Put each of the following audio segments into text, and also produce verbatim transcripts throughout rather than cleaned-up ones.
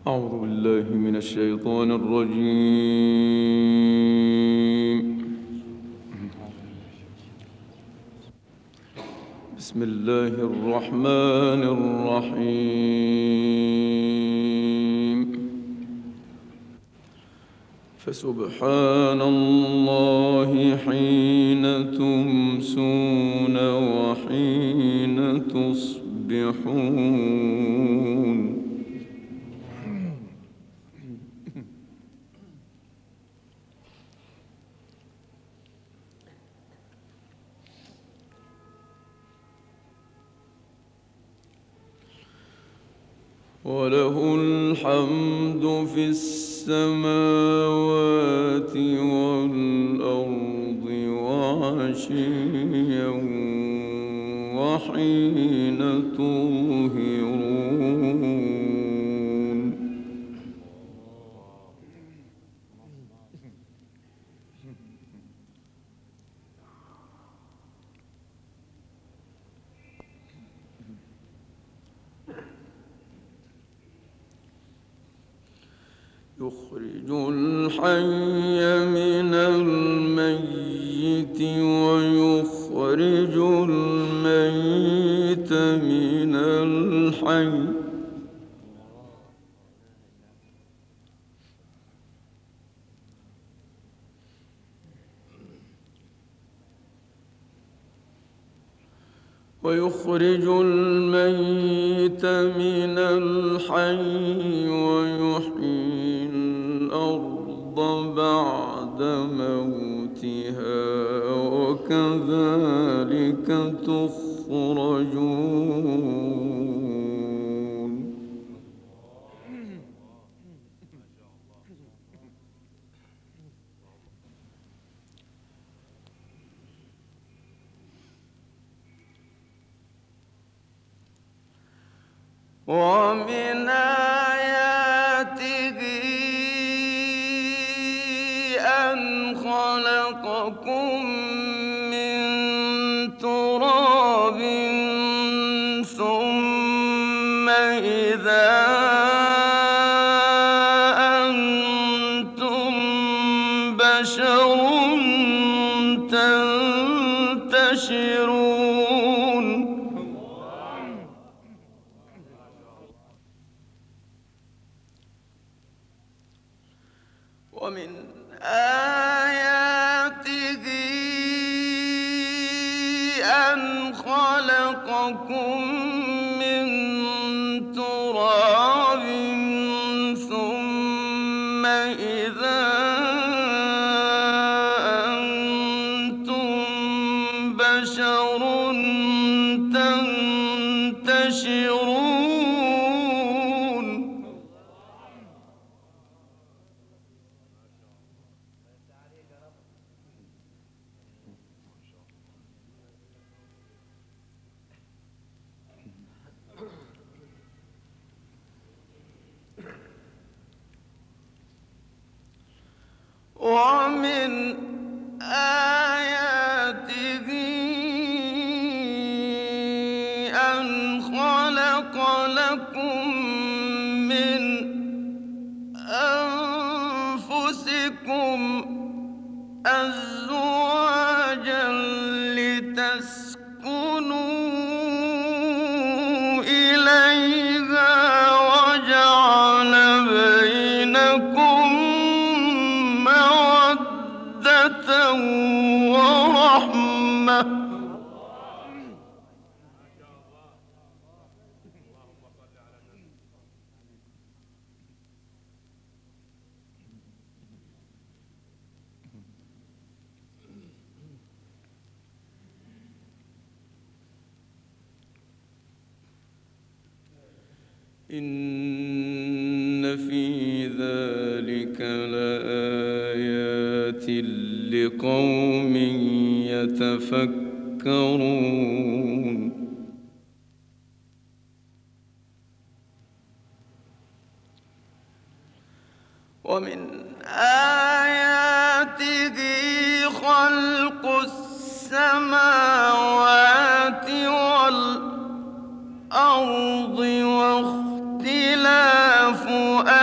أعوذ بالله من الشيطان الرجيم. بسم الله الرحمن الرحيم. فسبحان الله حين تمسون وحين تصبحون. وله الحمد في السماوات والأرض وعشيا وحين تظهرون. يخرج الحي من الميت ويخرج الميت من الحي. ويخرج الميت من الحي ويحيي الأرض بعد موتها وكذلك تخرجون. ومن آياته أن خلقكم من تراب ثم إذا أنتم بشر تنتشرون. ومن آياته أن خلقكم من تراب ثم إذا أنتم بشر تنتشرون. ومن آياته أن خلق لكم من أنفسكم أزواجا لتسكنوا إليها وجعل بينكم ورحمة. إن في ذلك لآيات لقوم يتفكرون. ومن آياته خلق السماوات والأرض واختلاف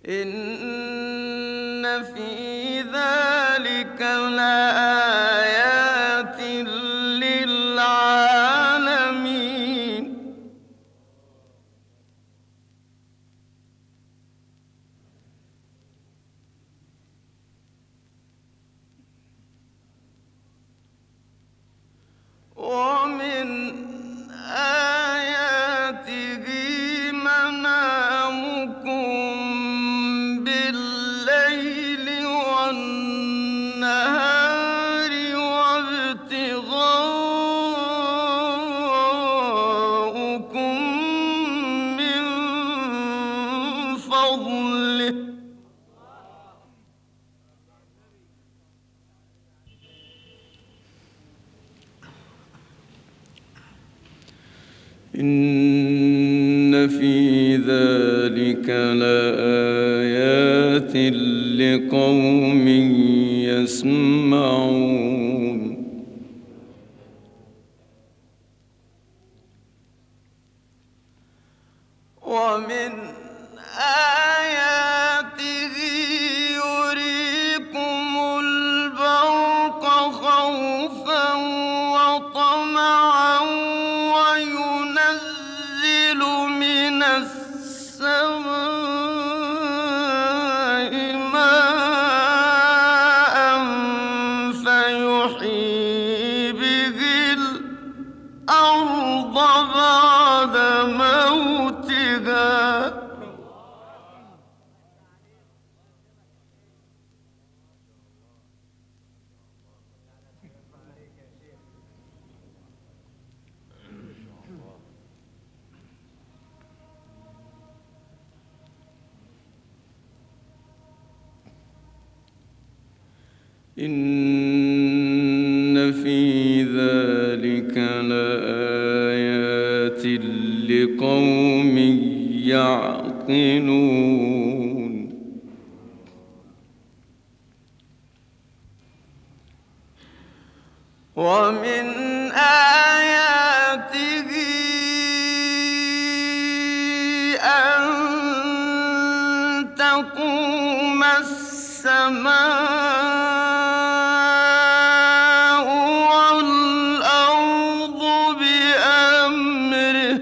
إن في ذلك لآيات للعالمين. ومن آياته منامكم بالليل والنهار وابتغاؤكم من فضله. إن في ذلك لآيات لقوم يسمعون. ومن آياته يريكم البرق خوفا وطمعا وينزل من السماء ماء فيحيي به الأرض بعد موتها. إن في ذلك لآيات لقوم يعقلون. ومن آياته أن تقوم السماء والأرض بأمره.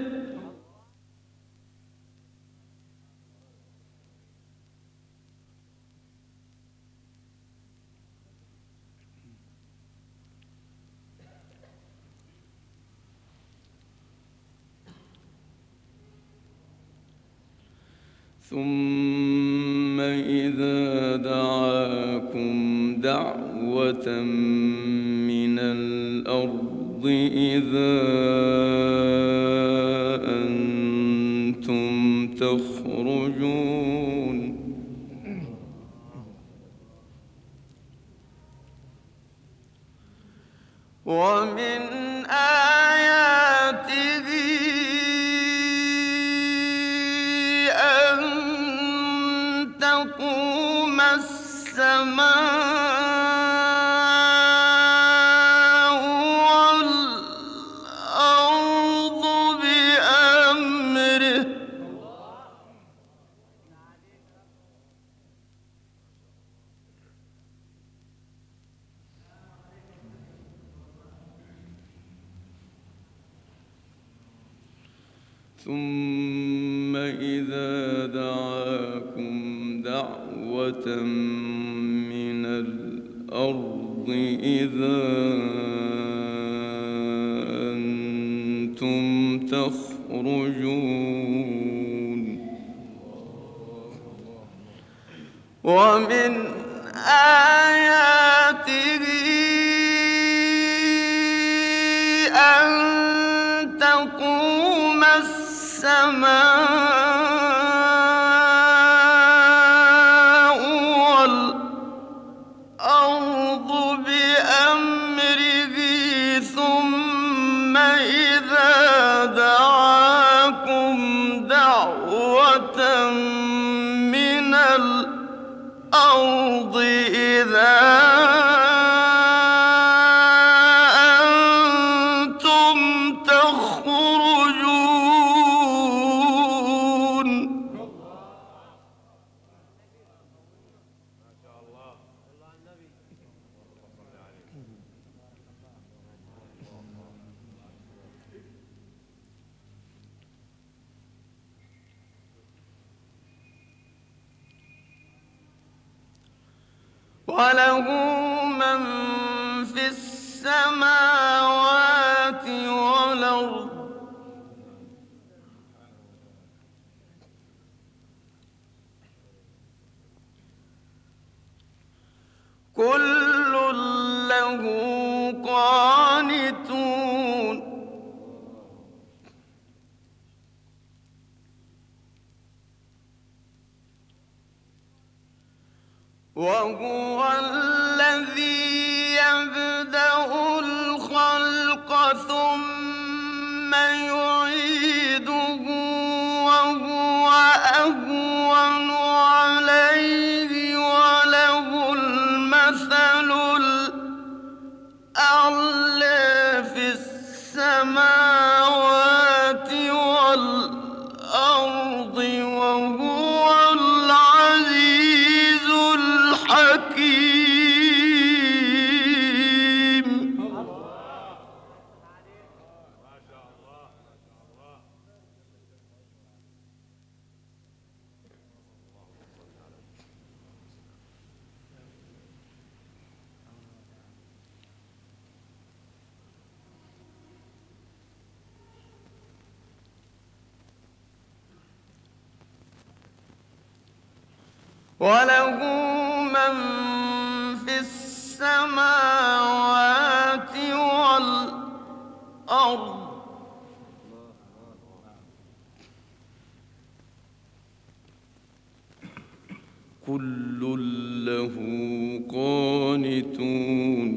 ثم إذا دعاكم دعوة من الأرض إذا أنتم تخرجون. ومن آياته أن تقوم السماء والأرض بأمره. ثم إذا دعاكم دعوة من الأرض إذا أنتم تخرجون. ومن آياته أن تقوم السماء والأرض بأمره ثم إذا دعاكم دعوة من الأرض إذا أنتم تخرجون. وله من في السماوات والأرض كل له قانتون وهو الذي يبدأ الخلق ثم يعيده وهو أهون عليه وله المثل الأعلى في السماوات والأرض وهو العزيز الحكيم. وله من في السماوات والأرض كل له قانتون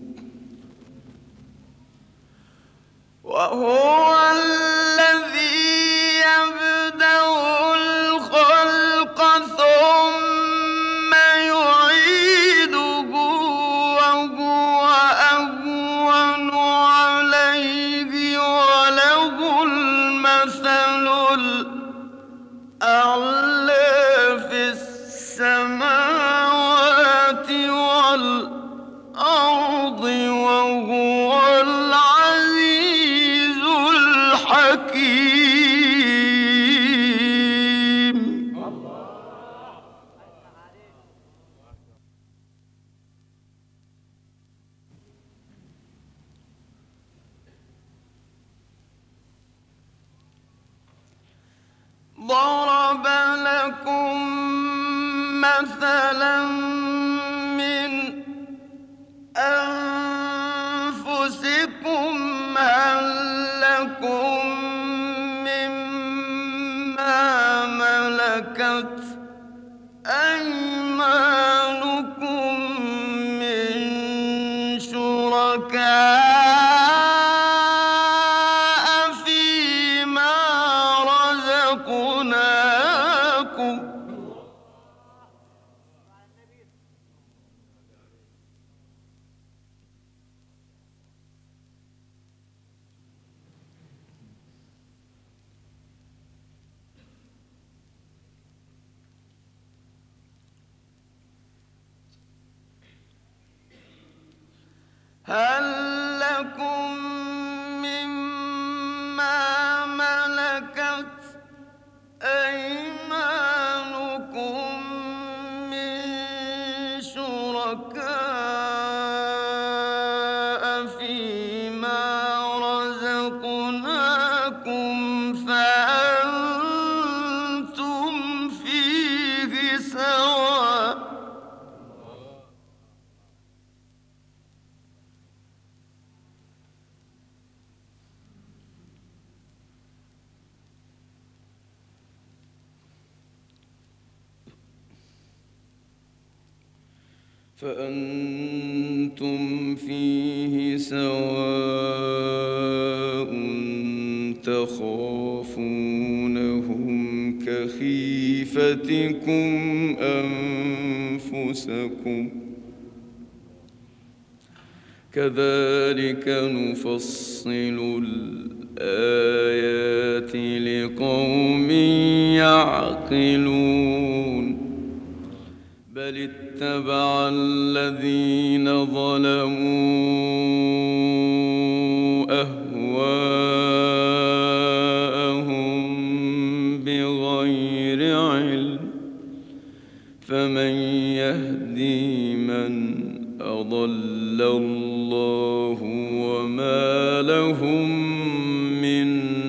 وهو الذي يبدأ الخلق ثم يعيده وهو أهون عليه وله المثل الأعلى في السماوات والأرض وهو العزيز الحكيم. ضرب لكم مثلا من أنفسكم هل لكم مما ملكت أيمانكم من شركاء فيما رزقناكم هل لكم مما ملكت أيمانكم من شركاء فيما رزقناكم فأنتم فيه سواء فأنتم فيه سواء تخافونهم كخيفتكم أنفسكم كذلك نفصل الآيات لقوم يعقلون بل اتبع الذين ظلموا أهواءهم بغير علم فمن يهدي من لهم من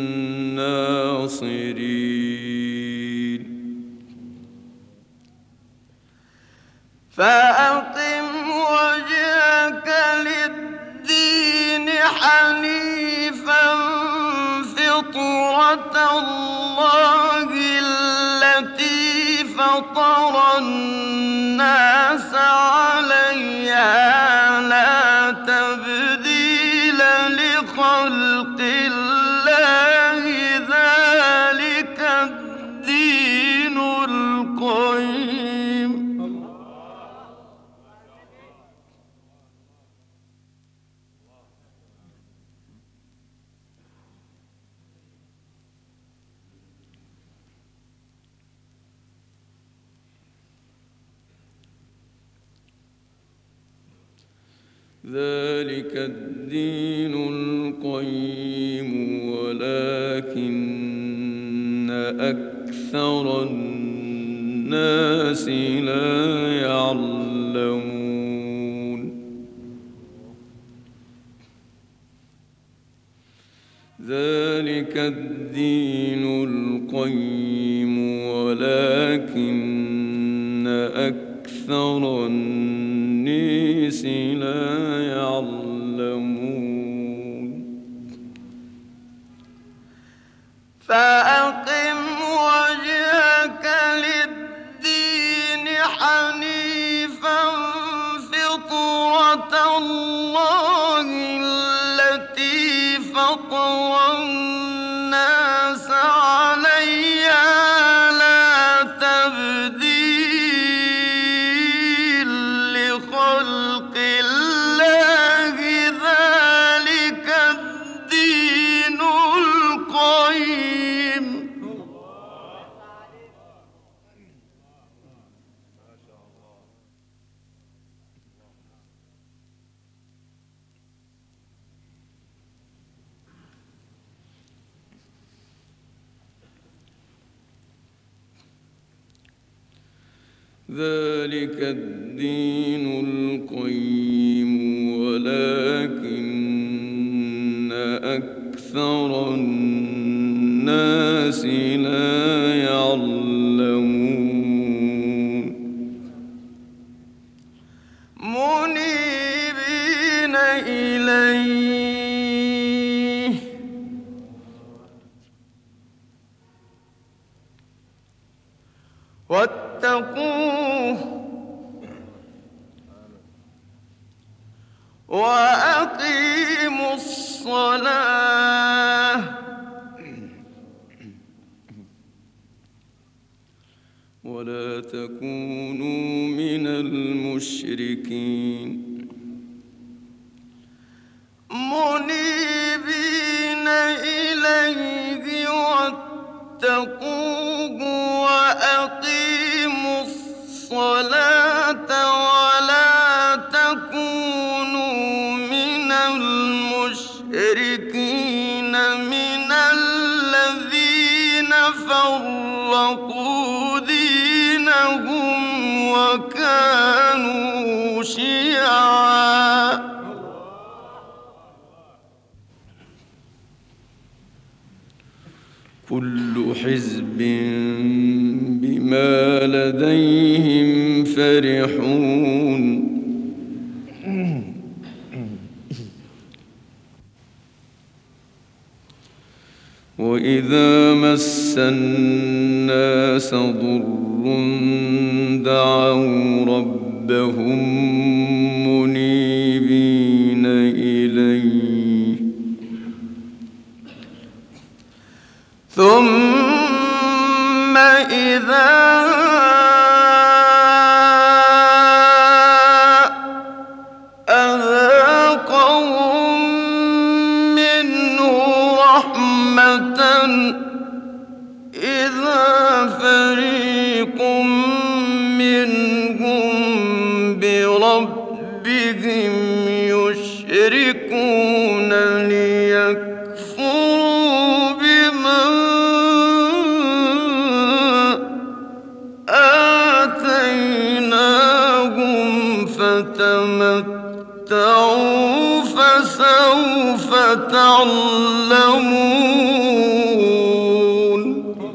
ناصرين فأقم وجهك للدين حنيفا فطرة الله التي فطر الناس عليها لا تبديل لخلق الله ذلك الدين القيم ذلك الدين القيم ولكن أكثر الناس لا يعلمون ذلك الدين القيم ولكن أكثر الناس لا يعلمون فأقم وجهك للدين حنيفا فطرة الله التي فطر الناس عليها لا تبديل لخلق الله ذلك الدين القيم ذلك الدين القيم ولكن أكثر الناس لا يعلمون منيبين إليه واتقوه وأقيموا الصلاة ولا تكونوا من المشركين منيبين إليه واتقوه وأقيموا الصلاة ولا تكونوا من المشركين من الذين فرقوا دينهم وكانوا شيعا كل حزب بما لديهم فرحون وإذا مس الناس ضر دعوا ربهم منيبين إليه ثم إذا أذاقهم منه رحمة إذا فريق منهم بربهم يشركون ليكفروا بما آتيناهم فتمتعوا فسوف سوف تعلمون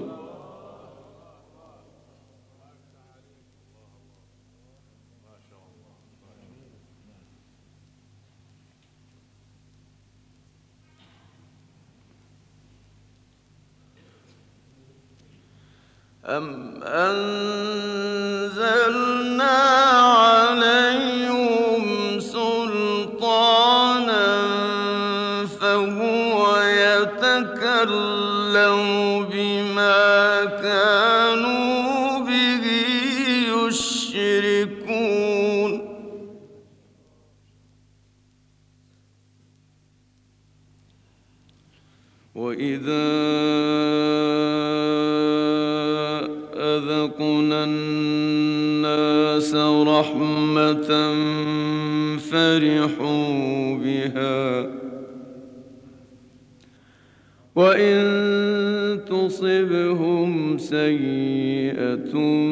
أم أنزلنا عليهم سلطانا فهو يتكلم بما كانوا به يشركون وإذا أذقنا الناس رحمة فرحوا بها وإن تصبهم سيئة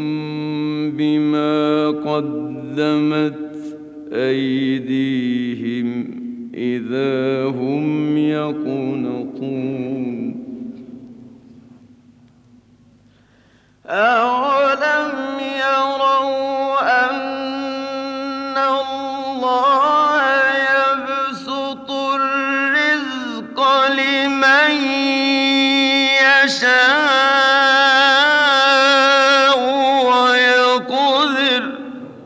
بما قدمت أيديهم إذا هم يقنطون أولم يروا أن الله يبسط الرزق لمن يشاء ويقدر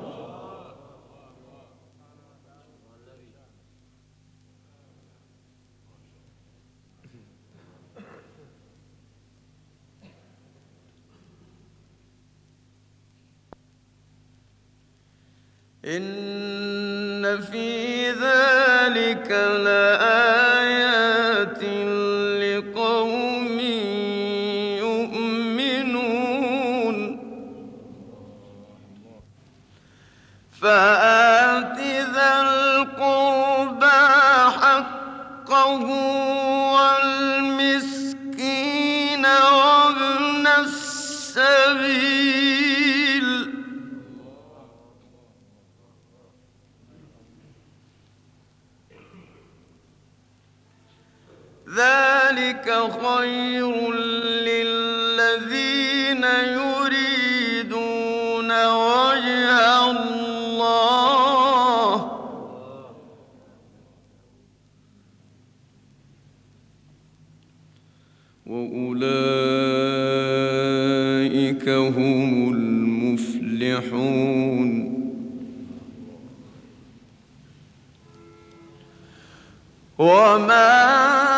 إن في ذلك لآيات لقوم يؤمنون فآت ذا القربى حقه والمسكين وابن السبيل ذلك خير للذين يريدون وجه الله وأولئك هم المفلحون وما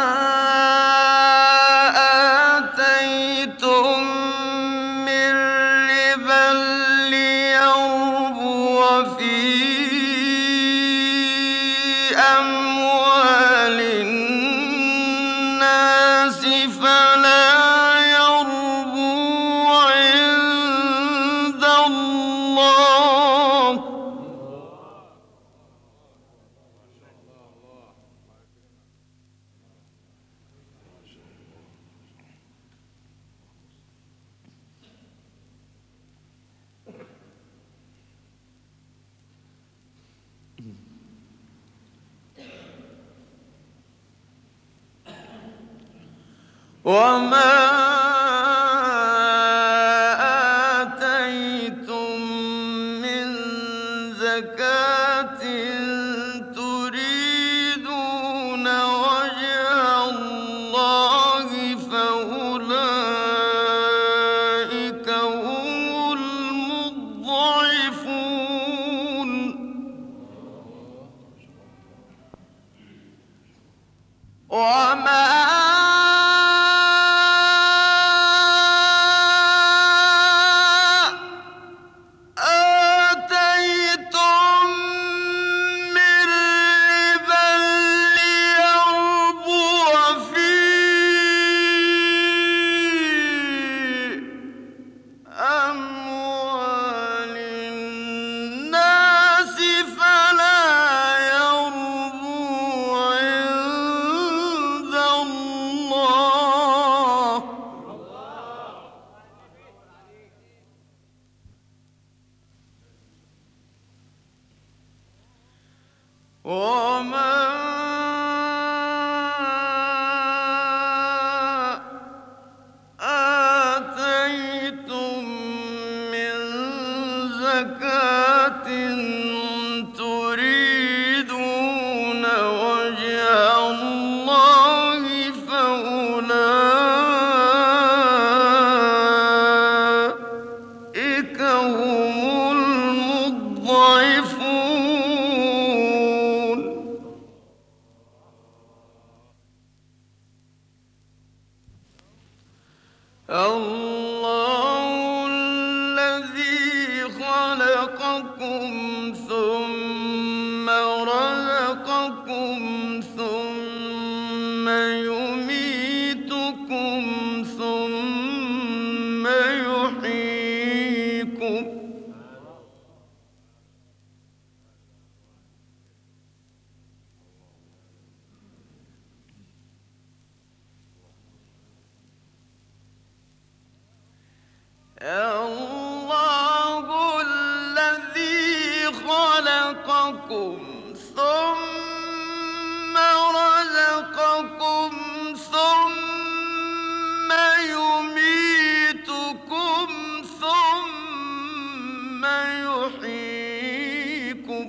وما آتيتم من زكاة تريدون وجه الله فأولئك هم المضعفون وما عند الله الذي خلقكم ثم رزقكم ثم يميتكم ثم يحييكم الله الذي خلقكم ثم رزقكم ثم يميتكم ثم يحييكم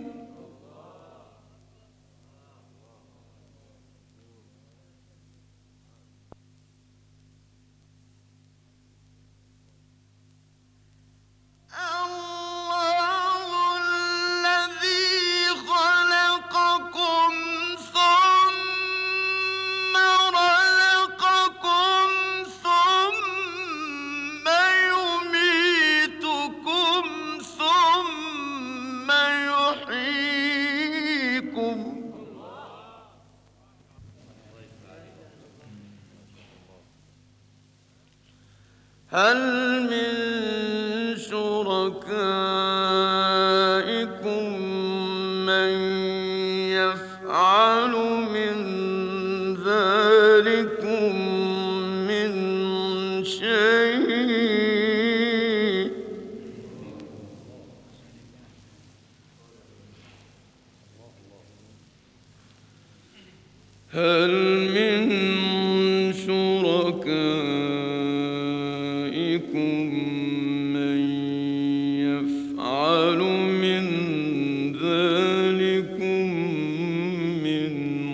هل من شركائكم من يفعل من ذلكم من شيء هل من شركائكم من يفعل من ذلكم من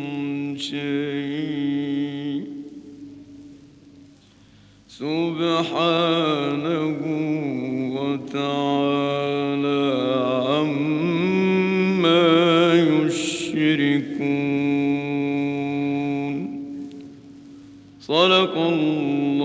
شيء سبحانه وتعالى عما يشركون. صدق الله